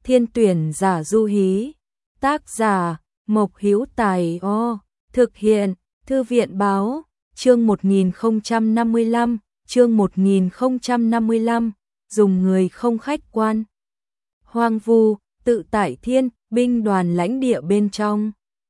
Thiên tuyển giả Du Hí. Tác giả Mộc Hữu Tài. Thực hiện Thư viện báo. Chương 1055. Chương 1055. Dùng người không khách quan. Hoang vu, tự tại thiên, binh đoàn lãnh địa bên trong.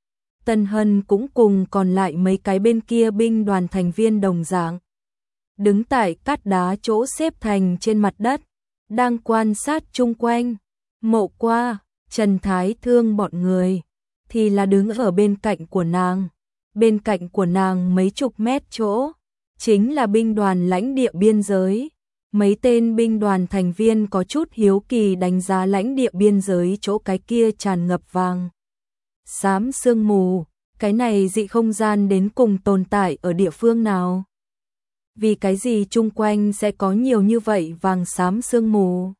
Tân Hân cũng cùng còn lại mấy cái bên kia binh đoàn thành viên đồng dạng. Đứng tại cát đá chỗ xếp thành trên mặt đất, đang quan sát chung quanh. Mộ Qua, Trần Thái Thương bọn người, thì là đứng ở bên cạnh của nàng. Bên cạnh của nàng mấy chục mét chỗ, chính là binh đoàn lãnh địa biên giới. Mấy tên binh đoàn thành viên có chút hiếu kỳ đánh giá lãnh địa biên giới chỗ cái kia tràn ngập vàng xám sương mù, cái này dị không gian đến cùng tồn tại ở địa phương nào? Vì cái gì chung quanh sẽ có nhiều như vậy vàng xám sương mù?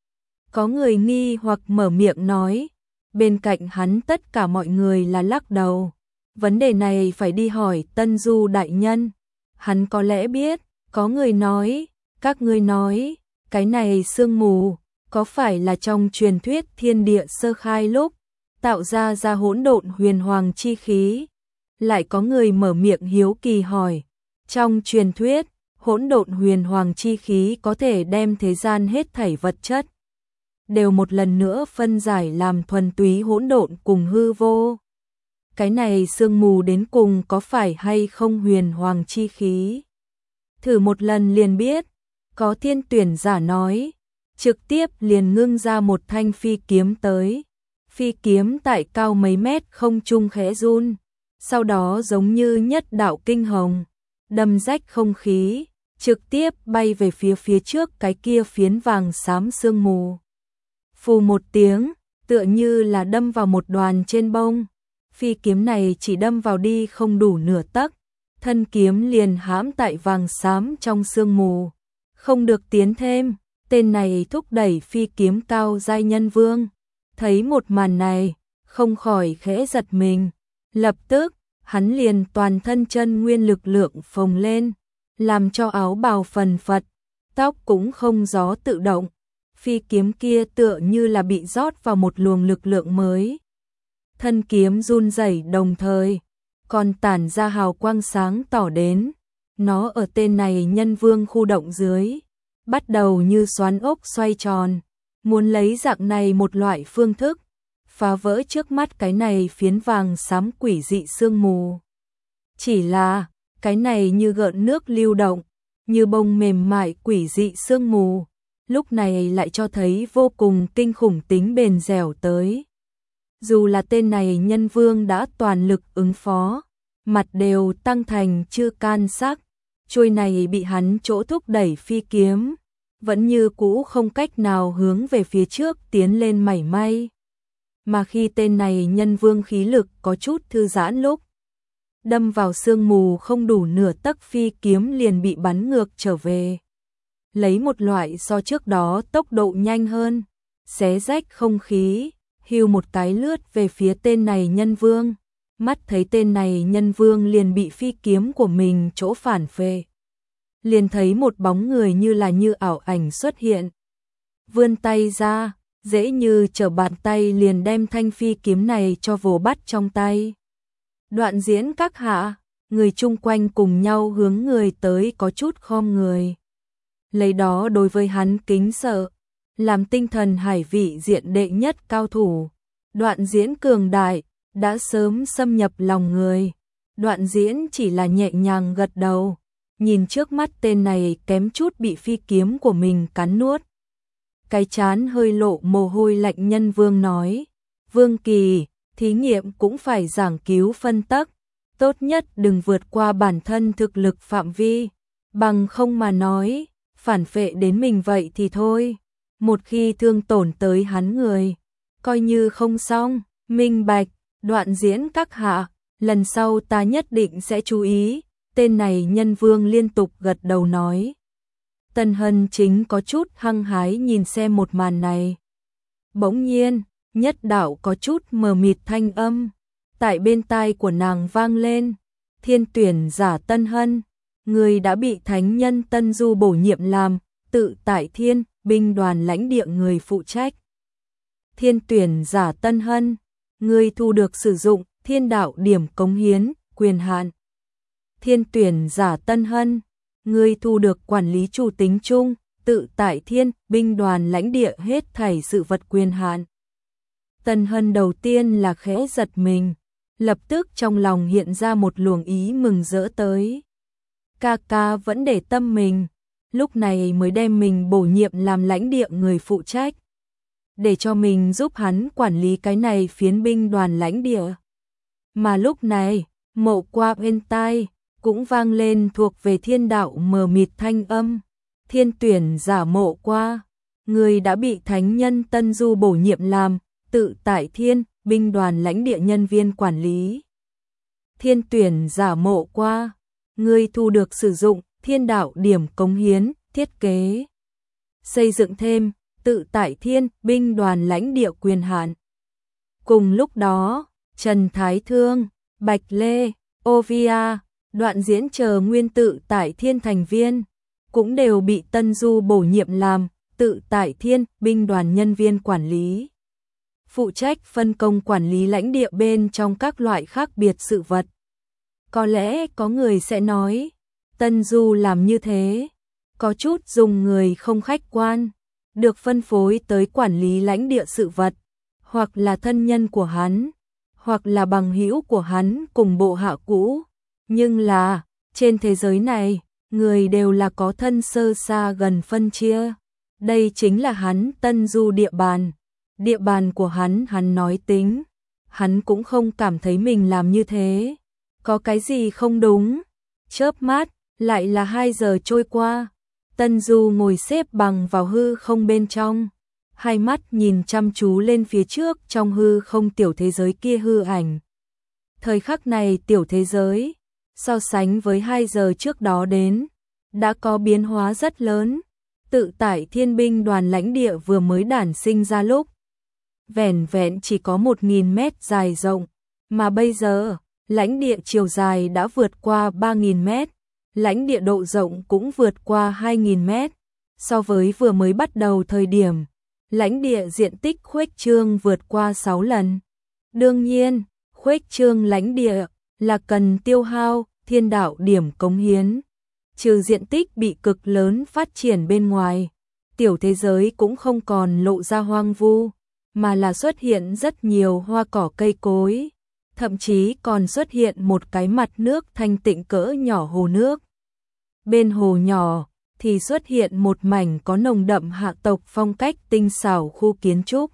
Có người nghi hoặc mở miệng nói, bên cạnh hắn tất cả mọi người là lắc đầu. Vấn đề này phải đi hỏi Tân Du đại nhân, hắn có lẽ biết. Có người nói, các ngươi nói, cái này sương mù, có phải là trong truyền thuyết thiên địa sơ khai lúc, tạo ra hỗn độn huyền hoàng chi khí? Lại có người mở miệng hiếu kỳ hỏi, trong truyền thuyết, hỗn độn huyền hoàng chi khí có thể đem thế gian hết thảy vật chất đều một lần nữa phân giải làm thuần túy hỗn độn cùng hư vô. Cái này sương mù đến cùng có phải hay không huyền hoàng chi khí? Thử một lần liền biết. Có thiên tuyển giả nói, trực tiếp liền ngưng ra một thanh phi kiếm tới. Phi kiếm tại cao mấy mét không trung khẽ run, sau đó giống như nhất đạo kinh hồng, đâm rách không khí, trực tiếp bay về phía trước cái kia phiến vàng xám sương mù. Phù một tiếng, tựa như là đâm vào một đoàn trên bông. Phi kiếm này chỉ đâm vào đi không đủ nửa tấc, thân kiếm liền hãm tại vàng xám trong sương mù, không được tiến thêm. Tên này thúc đẩy phi kiếm cao giai nhân vương, thấy một màn này, không khỏi khẽ giật mình. Lập tức, hắn liền toàn thân chân nguyên lực lượng phồng lên, làm cho áo bào phần phật, tóc cũng không gió tự động. Phi kiếm kia tựa như là bị rót vào một luồng lực lượng mới. Thân kiếm run rẩy đồng thời, còn tản ra hào quang sáng tỏ đến. Nó ở tên này nhân vương khu động dưới, bắt đầu như xoắn ốc xoay tròn, muốn lấy dạng này một loại phương thức, phá vỡ trước mắt cái này phiến vàng xám quỷ dị sương mù. Chỉ là, cái này như gợn nước lưu động, như bông mềm mại quỷ dị sương mù, lúc này lại cho thấy vô cùng kinh khủng tính bền dẻo tới. Dù là tên này nhân vương đã toàn lực ứng phó, mặt đều tăng thành chư can sắc, chuôi này bị hắn chỗ thúc đẩy phi kiếm, vẫn như cũ không cách nào hướng về phía trước tiến lên mảy may. Mà khi tên này nhân vương khí lực có chút thư giãn lúc, đâm vào sương mù không đủ nửa tấc phi kiếm liền bị bắn ngược trở về. Lấy một loại so trước đó tốc độ nhanh hơn, xé rách không khí, hưu một cái lướt về phía tên này nhân vương. Mắt thấy tên này nhân vương liền bị phi kiếm của mình chỗ phản phệ. Liền thấy một bóng người như ảo ảnh xuất hiện. Vươn tay ra, dễ như trở bàn tay liền đem thanh phi kiếm này cho vồ bắt trong tay. Đoạn diễn các hạ, người chung quanh cùng nhau hướng người tới có chút khom người. Lấy đó đối với hắn kính sợ, làm tinh thần hải vị diện đệ nhất cao thủ. Đoạn diễn cường đại, đã sớm xâm nhập lòng người. Đoạn diễn chỉ là nhẹ nhàng gật đầu, nhìn trước mắt tên này kém chút bị phi kiếm của mình cắn nuốt. Cái chán hơi lộ mồ hôi lạnh nhân vương nói, Vương Kỳ, thí nghiệm cũng phải giảng cứu phân tắc, tốt nhất đừng vượt qua bản thân thực lực phạm vi, bằng không mà nói, phản phệ đến mình vậy thì thôi. Một khi thương tổn tới hắn người, coi như không xong. Minh bạch. Đoạn diễn các hạ, lần sau ta nhất định sẽ chú ý. Tên này nhân vương liên tục gật đầu nói. Tân Hân chính có chút hăng hái nhìn xem một màn này. Bỗng nhiên, nhất đạo có chút mờ mịt thanh âm tại bên tai của nàng vang lên. Thiên tuyển giả Tân Hân, người đã bị thánh nhân Tân Du bổ nhiệm làm tự tại thiên binh đoàn lãnh địa người phụ trách. Thiên tuyển giả Tân Hân, ngươi thu được sử dụng thiên đạo điểm cống hiến, quyền hạn. Thiên tuyển giả Tân Hân, ngươi thu được quản lý chủ tính chung, tự tại thiên, binh đoàn lãnh địa hết thảy sự vật quyền hạn. Tân Hân đầu tiên là khẽ giật mình, lập tức trong lòng hiện ra một luồng ý mừng rỡ tới. Ca ca vẫn để tâm mình, lúc này mới đem mình bổ nhiệm làm lãnh địa người phụ trách, để cho mình giúp hắn quản lý cái này phiến binh đoàn lãnh địa. Mà lúc này, Mộ Qua bên tai cũng vang lên thuộc về thiên đạo mờ mịt thanh âm. Thiên tuyển giả Mộ Qua, người đã bị thánh nhân Tân Du bổ nhiệm làm tự tại thiên, binh đoàn lãnh địa nhân viên quản lý. Thiên tuyển giả Mộ Qua, người thu được sử dụng thiên đạo điểm cống hiến, thiết kế, xây dựng thêm tự tại thiên, binh đoàn lãnh địa quyền hạn. Cùng lúc đó, Trần Thái Thương, Bạch Lê, Ovia, Đoạn Diễn chờ nguyên tự tại thiên thành viên, cũng đều bị Tân Du bổ nhiệm làm tự tại thiên, binh đoàn nhân viên quản lý. Phụ trách phân công quản lý lãnh địa bên trong các loại khác biệt sự vật. Có lẽ có người sẽ nói, Tân Du làm như thế, có chút dùng người không khách quan, được phân phối tới quản lý lãnh địa sự vật, hoặc là thân nhân của hắn, hoặc là bằng hữu của hắn cùng bộ hạ cũ. Nhưng là, trên thế giới này, người đều là có thân sơ xa gần phân chia. Đây chính là hắn Tân Du địa bàn. Địa bàn của hắn nói tính. Hắn cũng không cảm thấy mình làm như thế có cái gì không đúng. Chớp mắt, lại là 2 giờ trôi qua. Tân Du ngồi xếp bằng vào hư không bên trong, hai mắt nhìn chăm chú lên phía trước trong hư không tiểu thế giới kia hư ảnh. Thời khắc này tiểu thế giới, so sánh với 2 giờ trước đó đến, đã có biến hóa rất lớn. Tự tại thiên binh đoàn lãnh địa vừa mới đản sinh ra lúc, vẻn vẹn chỉ có 1.000 mét dài rộng, mà bây giờ, lãnh địa chiều dài đã vượt qua 3.000 mét, lãnh địa độ rộng cũng vượt qua 2.000 mét. So với vừa mới bắt đầu thời điểm, lãnh địa diện tích khuếch trương vượt qua 6 lần. Đương nhiên, khuếch trương lãnh địa là cần tiêu hao thiên đạo điểm cống hiến. Trừ diện tích bị cực lớn phát triển bên ngoài, tiểu thế giới cũng không còn lộ ra hoang vu, mà là xuất hiện rất nhiều hoa cỏ cây cối, thậm chí còn xuất hiện một cái mặt nước thanh tịnh cỡ nhỏ hồ nước. Bên hồ nhỏ thì xuất hiện một mảnh có nồng đậm hạ tộc phong cách tinh xảo khu kiến trúc.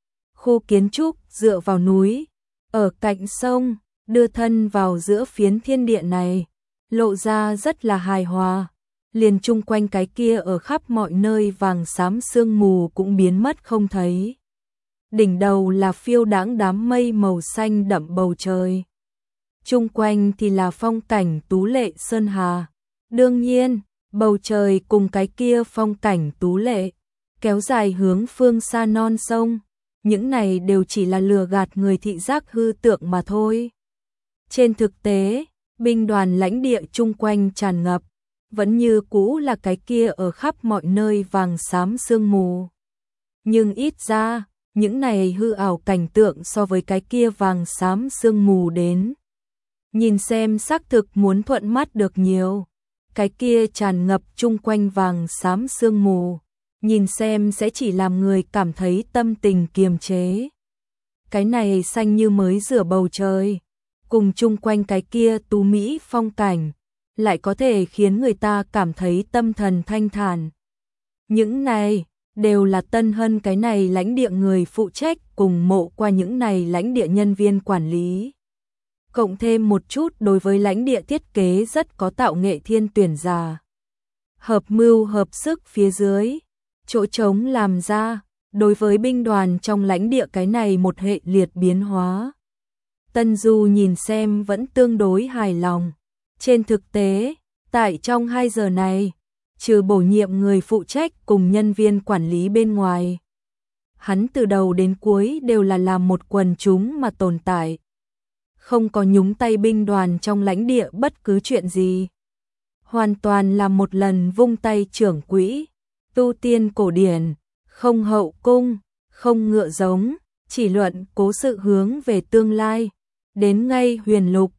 Khu kiến trúc dựa vào núi, ở cạnh sông, đưa thân vào giữa phiến thiên địa này, lộ ra rất là hài hòa. Liền chung quanh cái kia ở khắp mọi nơi vàng xám sương mù cũng biến mất không thấy. Đỉnh đầu là phiêu đãng đám mây màu xanh đậm bầu trời. Chung quanh thì là phong cảnh tú lệ sơn hà. Đương nhiên, bầu trời cùng cái kia phong cảnh tú lệ, kéo dài hướng phương xa non sông, những này đều chỉ là lừa gạt người thị giác hư tượng mà thôi. Trên thực tế, binh đoàn lãnh địa chung quanh tràn ngập, vẫn như cũ là cái kia ở khắp mọi nơi vàng xám sương mù. Nhưng ít ra, những này hư ảo cảnh tượng so với cái kia vàng xám sương mù đến, nhìn xem xác thực muốn thuận mắt được nhiều. Cái kia tràn ngập chung quanh vàng xám sương mù, nhìn xem sẽ chỉ làm người cảm thấy tâm tình kiềm chế. Cái này xanh như mới rửa bầu trời, cùng chung quanh cái kia tú mỹ phong cảnh, lại có thể khiến người ta cảm thấy tâm thần thanh thản. Những này đều là Tân Hân cái này lãnh địa người phụ trách cùng Mộ Qua những này lãnh địa nhân viên quản lý. Cộng thêm một chút đối với lãnh địa thiết kế rất có tạo nghệ thiên tuyển giả. Hợp mưu hợp sức phía dưới, chỗ trống làm ra, đối với binh đoàn trong lãnh địa cái này một hệ liệt biến hóa. Tân Du nhìn xem vẫn tương đối hài lòng. Trên thực tế, tại trong 2 giờ này, trừ bổ nhiệm người phụ trách cùng nhân viên quản lý bên ngoài, hắn từ đầu đến cuối đều là làm một quần chúng mà tồn tại. Không có nhúng tay binh đoàn trong lãnh địa bất cứ chuyện gì. Hoàn toàn là một lần vung tay trưởng quỹ, tu tiên cổ điển, không hậu cung, không ngựa giống, chỉ luận cố sự hướng về tương lai. Đến ngay huyền lục,